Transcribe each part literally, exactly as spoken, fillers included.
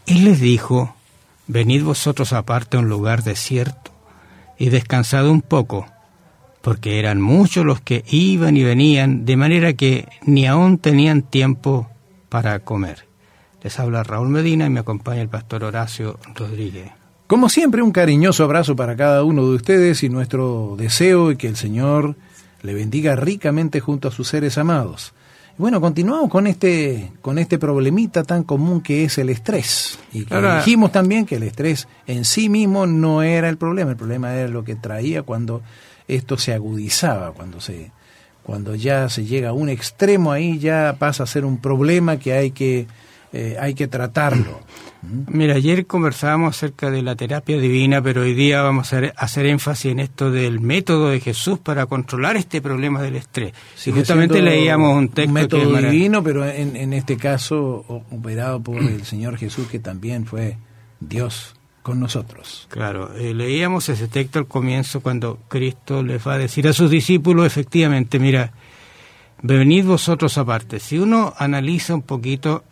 Él les dijo: venid vosotros aparte a un lugar desierto y descansad un poco, porque eran muchos los que iban y venían, de manera que ni aún tenían tiempo para comer. Les habla Raúl Medina y me acompaña el pastor Horacio Rodríguez. Como siempre, un cariñoso abrazo para cada uno de ustedes y nuestro deseo es que el Señor le bendiga ricamente junto a sus seres amados. Bueno, continuamos con este con este problemita tan común que es el estrés. Y que Ahora, dijimos también que el estrés en sí mismo no era el problema, el problema era lo que traía cuando esto se agudizaba, cuando se cuando ya se llega a un extremo, ahí ya pasa a ser un problema que hay que eh, hay que tratarlo. Mira, ayer conversábamos acerca de la terapia divina, pero hoy día vamos a hacer énfasis en esto del método de Jesús para controlar este problema del estrés. Y justamente leíamos un texto un método que divino, pero en, en este caso operado por el Señor Jesús, que también fue Dios con nosotros. Claro, eh, leíamos ese texto al comienzo cuando Cristo les va a decir a sus discípulos, efectivamente, mira, venid vosotros aparte. Si uno analiza un poquito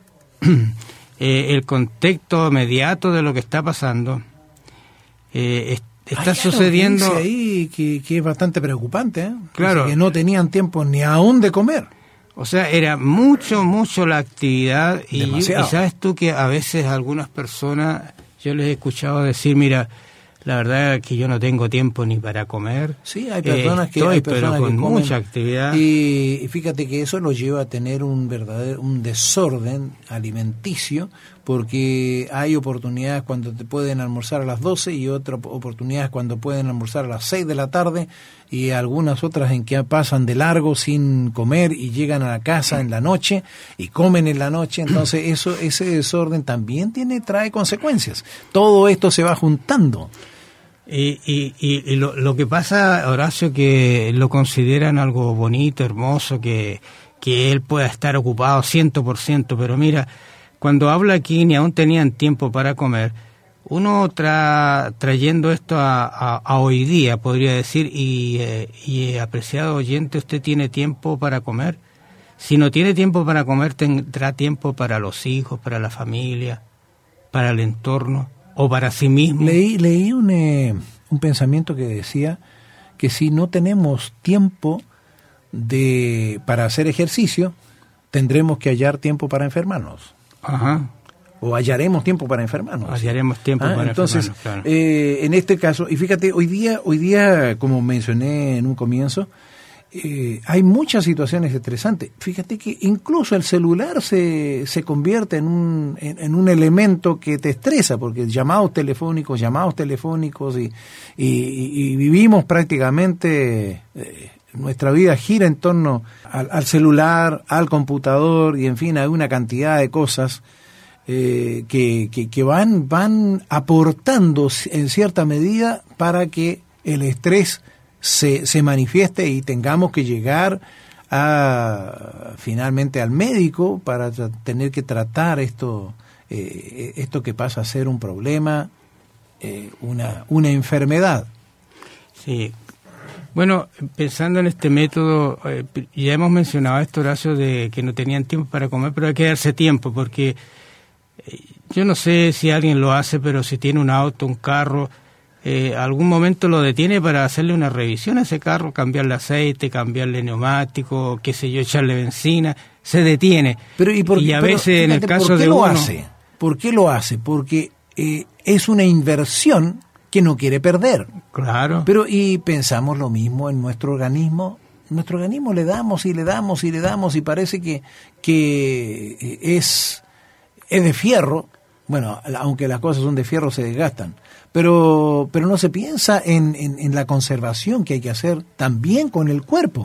Eh, el contexto inmediato de lo que está pasando, eh, es, está Hay sucediendo algo que dice ahí que, que es bastante preocupante, ¿eh? Claro, dice que no tenían tiempo ni aún de comer. O sea, era mucho, mucho la actividad y, y sabes tú que a veces algunas personas, yo les he escuchado decir, mira, la verdad es que yo no tengo tiempo ni para comer. Sí, hay personas eh, que estoy, hay personas pero con que comen, mucha actividad. Y fíjate que eso lo lleva a tener un verdadero un desorden alimenticio, porque hay oportunidades cuando te pueden almorzar a las doce y otras oportunidades cuando pueden almorzar a las seis de la tarde y algunas otras en que pasan de largo sin comer y llegan a la casa en la noche y comen en la noche. Entonces eso ese desorden también tiene trae consecuencias. Todo esto se va juntando. Y, y, y lo, lo que pasa, Horacio, que lo consideran algo bonito, hermoso, que, que él pueda estar ocupado ciento por ciento, pero mira, cuando habla aquí ni aún tenían tiempo para comer, uno tra, trayendo esto a, a, a hoy día, podría decir, y, eh, y apreciado oyente, ¿usted tiene tiempo para comer? Si no tiene tiempo para comer, tendrá tiempo para los hijos, para la familia, para el entorno, o para sí mismo. Leí, leí un, eh, un pensamiento que decía que si no tenemos tiempo de para hacer ejercicio, tendremos que hallar tiempo para enfermarnos. Ajá. O hallaremos tiempo para enfermarnos. Hallaremos tiempo ah, para entonces, enfermarnos, claro. eh, en este caso, y fíjate, hoy día, hoy día, como mencioné en un comienzo, Eh, hay muchas situaciones estresantes. Fíjate que incluso el celular se, se convierte en un, en, en un elemento que te estresa, porque llamados telefónicos, llamados telefónicos, y, y, y vivimos prácticamente, eh, nuestra vida gira en torno al, al celular, al computador, y en fin, hay una cantidad de cosas eh, que, que, que van, van aportando en cierta medida para que el estrés Se, se manifieste y tengamos que llegar a finalmente al médico para tra- tener que tratar esto eh, esto que pasa a ser un problema, eh, una una enfermedad. Sí. Bueno, pensando en este método, eh, ya hemos mencionado esto, Horacio, de que no tenían tiempo para comer, pero hay que darse tiempo, porque eh, yo no sé si alguien lo hace, pero si tiene un auto, un carro, Eh, algún momento lo detiene para hacerle una revisión a ese carro, cambiarle aceite, cambiarle neumático, qué sé yo, echarle benzina, se detiene. Pero y, por, y a pero, veces fíjate, en el caso ¿por qué de lo uno, hace? ¿Por qué lo hace? Porque eh, es una inversión que no quiere perder. Claro. Pero y pensamos lo mismo en nuestro organismo. Nuestro organismo le damos y le damos y le damos y parece que que es es de fierro. Bueno, aunque las cosas son de fierro, se desgastan. Pero pero no se piensa en, en, en la conservación que hay que hacer también con el cuerpo.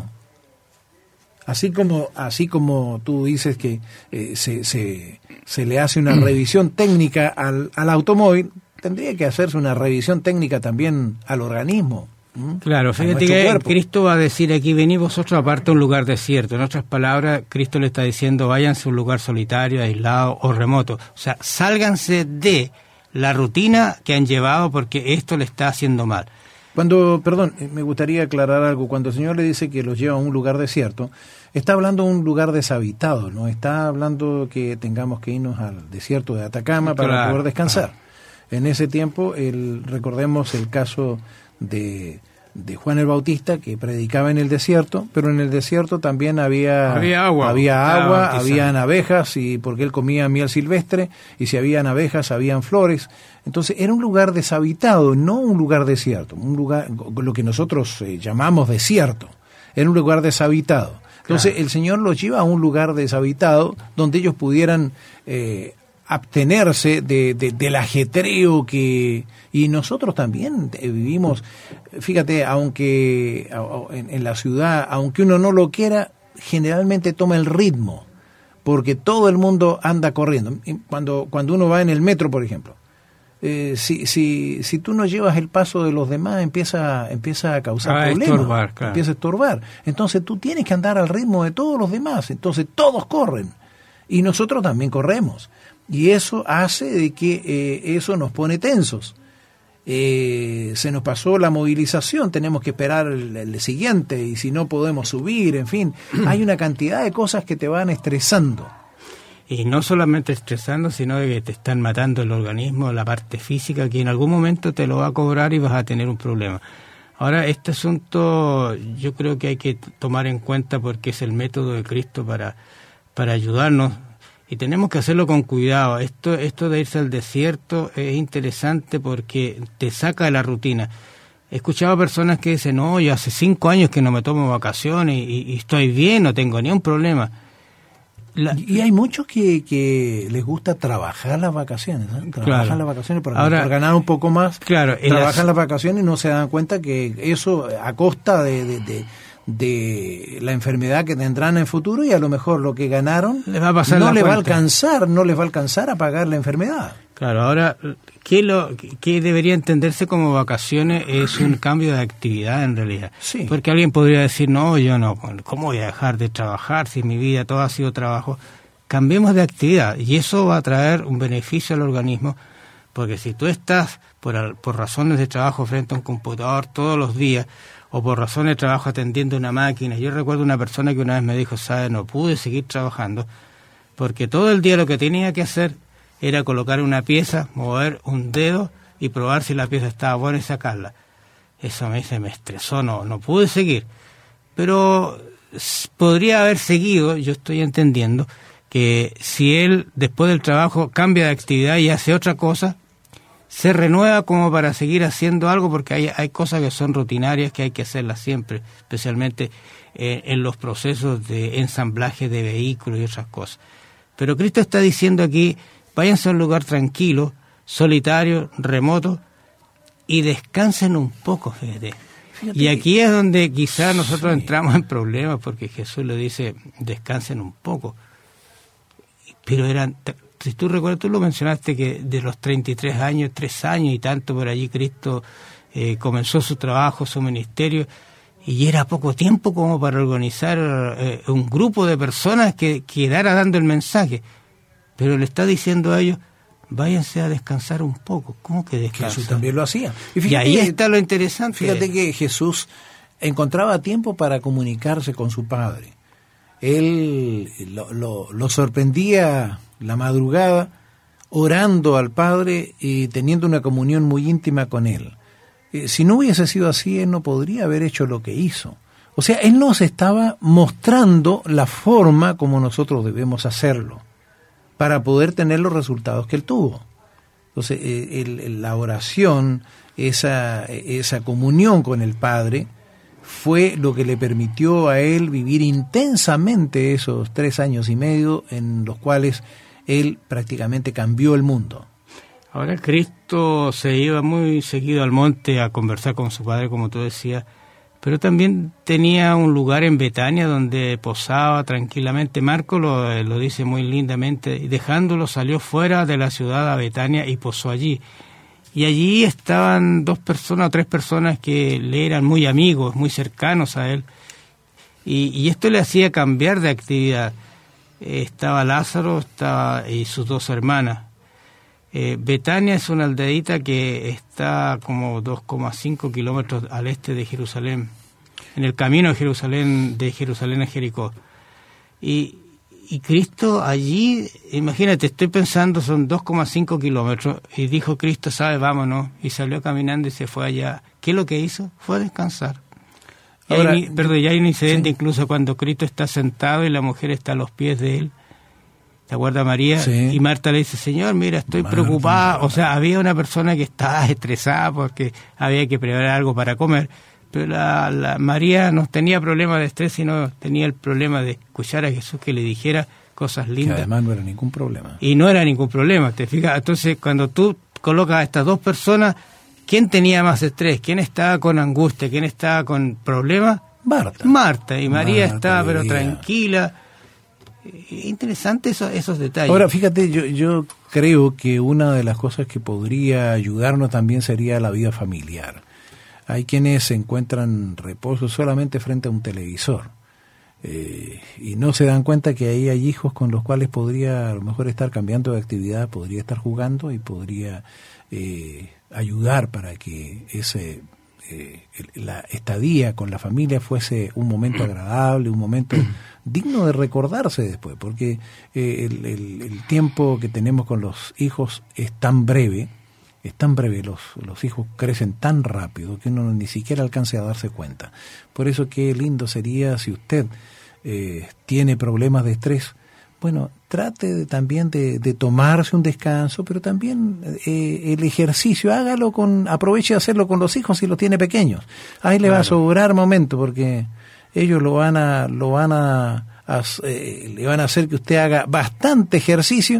Así como así como tú dices que eh, se, se, se le hace una revisión técnica al, al automóvil, tendría que hacerse una revisión técnica también al organismo. ¿Mm? Claro, fíjate que cuerpo. Cristo va a decir aquí, venid vosotros aparte a un lugar desierto. En otras palabras, Cristo le está diciendo, váyanse a un lugar solitario, aislado o remoto. O sea, sálganse de la rutina que han llevado porque esto le está haciendo mal. Cuando, perdón, me gustaría aclarar algo. Cuando el Señor le dice que los lleva a un lugar desierto, está hablando de un lugar deshabitado, no está hablando que tengamos que irnos al desierto de Atacama para claro. poder descansar. Ajá. En ese tiempo, el, recordemos el caso de, de Juan el Bautista, que predicaba en el desierto, pero en el desierto también había, había agua, había, agua, habían abejas, y porque él comía miel silvestre, y si habían abejas, habían flores. Entonces era un lugar deshabitado, no un lugar desierto, un lugar, lo que nosotros eh, llamamos desierto, era un lugar deshabitado. Entonces claro. el Señor los lleva a un lugar deshabitado donde ellos pudieran eh, abstenerse de, de, del ajetreo que... Y nosotros también eh, vivimos, fíjate, aunque en, en la ciudad, aunque uno no lo quiera, generalmente toma el ritmo, porque todo el mundo anda corriendo. Cuando, cuando uno va en el metro, por ejemplo, Eh, si, si, si tú no llevas el paso de los demás, empieza, empieza a causar ah, problemas, estorbar, claro. empieza a estorbar. Entonces tú tienes que andar al ritmo de todos los demás, entonces todos corren y nosotros también corremos. Y eso hace de que eh, eso nos pone tensos. Eh, se nos pasó la movilización, tenemos que esperar el, el siguiente y si no podemos subir, en fin, hay una cantidad de cosas que te van estresando. Y no solamente estresando, sino de que te están matando el organismo, la parte física, que en algún momento te lo va a cobrar y vas a tener un problema. Ahora, este asunto yo creo que hay que tomar en cuenta porque es el método de Cristo para, para ayudarnos y tenemos que hacerlo con cuidado. Esto, esto de irse al desierto es interesante porque te saca de la rutina. He escuchado a personas que dicen, no, yo hace cinco años que no me tomo vacaciones y, y estoy bien, no tengo ni un problema. La, y hay muchos que, que les gusta trabajar las vacaciones, ¿eh? Trabajan claro. las vacaciones para, Ahora, para ganar un poco más. Claro, trabajan las... las vacaciones y no se dan cuenta que eso a costa de, de, de, de la enfermedad que tendrán en el futuro y a lo mejor lo que ganaron les va a pasar no les va a alcanzar, no les va a alcanzar a pagar la enfermedad. Claro, ahora, ¿qué, lo, qué debería entenderse como vacaciones? Es un cambio de actividad en realidad. Sí. Porque alguien podría decir, no, yo no, ¿cómo voy a dejar de trabajar si mi vida todo ha sido trabajo? Cambiemos de actividad y eso va a traer un beneficio al organismo, porque si tú estás por, por razones de trabajo frente a un computador todos los días, o por razones de trabajo atendiendo una máquina, yo recuerdo una persona que una vez me dijo, ¿sabes? No pude seguir trabajando, porque todo el día lo que tenía que hacer era colocar una pieza, mover un dedo y probar si la pieza estaba buena y sacarla. Eso me dice, me estresó, no, no pude seguir. Pero podría haber seguido, yo estoy entendiendo, que si él después del trabajo cambia de actividad y hace otra cosa, se renueva como para seguir haciendo algo, porque hay, hay cosas que son rutinarias que hay que hacerlas siempre, especialmente eh, en los procesos de ensamblaje de vehículos y otras cosas. Pero Cristo está diciendo aquí, váyanse a un lugar tranquilo, solitario, remoto, y descansen un poco, fíjate. Fíjate y aquí es donde quizás nosotros sí. entramos en problemas, porque Jesús le dice, descansen un poco. Pero eran, si tú recuerdas, tú lo mencionaste, que de los treinta y tres años, tres años y tanto por allí, Cristo eh, comenzó su trabajo, su ministerio, y era poco tiempo como para organizar eh, un grupo de personas que quedara dando el mensaje. Pero le está diciendo a ellos, váyanse a descansar un poco. ¿Cómo que descansar? Jesús también lo hacía. Y, fíjate, y ahí está lo interesante. Fíjate que Jesús encontraba tiempo para comunicarse con su Padre. Él lo, lo, lo sorprendía la madrugada orando al Padre y teniendo una comunión muy íntima con Él. Eh, si no hubiese sido así, Él no podría haber hecho lo que hizo. O sea, Él nos estaba mostrando la forma como nosotros debemos hacerlo, para poder tener los resultados que él tuvo. Entonces, eh, el, la oración, esa, esa comunión con el Padre, fue lo que le permitió a él vivir intensamente esos tres años y medio en los cuales él prácticamente cambió el mundo. Ahora Cristo se iba muy seguido al monte a conversar con su Padre, como tú decías, pero también tenía un lugar en Betania donde posaba tranquilamente. Marco lo, lo dice muy lindamente, y dejándolo salió fuera de la ciudad a Betania y posó allí. Y allí estaban dos personas o tres personas que le eran muy amigos, muy cercanos a él, y, y esto le hacía cambiar de actividad. Eh, estaba Lázaro estaba, y sus dos hermanas. Eh, Betania es una aldeita que está como dos coma cinco kilómetros al este de Jerusalén, en el camino de Jerusalén, de Jerusalén a Jericó. Y, y Cristo allí, imagínate, estoy pensando, son dos coma cinco kilómetros, y dijo Cristo, sabe, vámonos, y salió caminando y se fue allá. ¿Qué es lo que hizo? Fue a descansar. Y Ahora, hay, perdón, ya hay un incidente, sí, incluso cuando Cristo está sentado y la mujer está a los pies de él. ¿Te acuerdas, María? Sí. Y Marta le dice, Señor, mira, estoy Marta, preocupada. Marta. O sea, había una persona que estaba estresada porque había que preparar algo para comer. Pero la, la María no tenía problema de estrés, sino tenía el problema de escuchar a Jesús que le dijera cosas lindas. Que además no era ningún problema. Y no era ningún problema, ¿te fijas? Entonces, cuando tú colocas a estas dos personas, ¿quién tenía más estrés? ¿Quién estaba con angustia? ¿Quién estaba con problemas? Marta. Marta. Y María Marta, estaba, pero tranquila. Interesante eso, esos detalles. Ahora, fíjate, yo, yo creo que una de las cosas que podría ayudarnos también sería la vida familiar. Hay quienes encuentran reposo solamente frente a un televisor eh, y no se dan cuenta que ahí hay hijos con los cuales podría a lo mejor estar cambiando de actividad, podría estar jugando y podría eh, ayudar para que ese eh, la estadía con la familia fuese un momento agradable, un momento digno de recordarse después, porque eh, el, el, el tiempo que tenemos con los hijos es tan breve, es tan breve, los, los hijos crecen tan rápido que uno ni siquiera alcance a darse cuenta. Por eso qué lindo sería si usted eh, tiene problemas de estrés, bueno, trate de, también de, de tomarse un descanso, pero también eh, el ejercicio, hágalo con, aproveche de hacerlo con los hijos si los tiene pequeños. Ahí le claro. va a sobrar momento porque ellos lo van a, lo van a, a eh, le van a hacer que usted haga bastante ejercicio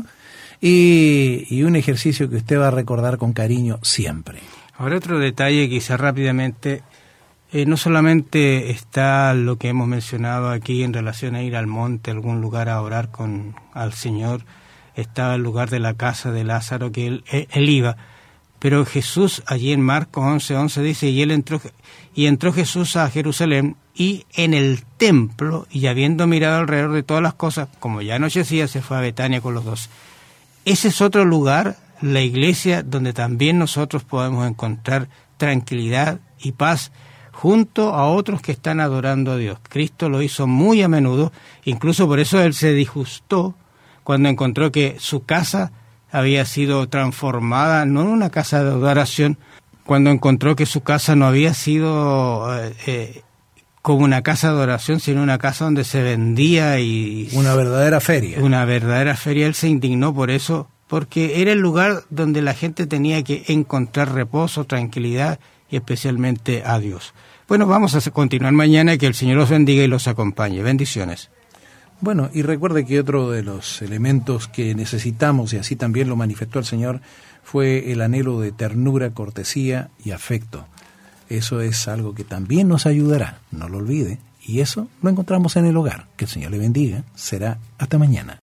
y, y un ejercicio que usted va a recordar con cariño siempre. Ahora otro detalle, quizás rápidamente, eh, no solamente está lo que hemos mencionado aquí en relación a ir al monte, a algún lugar a orar con al Señor, estaba el lugar de la casa de Lázaro que él, él, él iba, pero Jesús allí en Marcos once once dice, y él entró y entró Jesús a Jerusalén y en el templo, y habiendo mirado alrededor de todas las cosas, como ya anochecía, se fue a Betania con los dos. Ese es otro lugar, la iglesia, donde también nosotros podemos encontrar tranquilidad y paz junto a otros que están adorando a Dios. Cristo lo hizo muy a menudo, incluso por eso él se disgustó cuando encontró que su casa había sido transformada, no en una casa de adoración, cuando encontró que su casa no había sido eh, eh, como una casa de adoración, sino una casa donde se vendía y... Una verdadera feria. Una verdadera feria. Él se indignó por eso, porque era el lugar donde la gente tenía que encontrar reposo, tranquilidad y especialmente a Dios. Bueno, vamos a continuar mañana, que el Señor los bendiga y los acompañe. Bendiciones. Bueno, y recuerde que otro de los elementos que necesitamos, y así también lo manifestó el Señor, fue el anhelo de ternura, cortesía y afecto. Eso es algo que también nos ayudará, no lo olvide, y eso lo encontramos en el hogar. Que el Señor le bendiga. Será hasta mañana.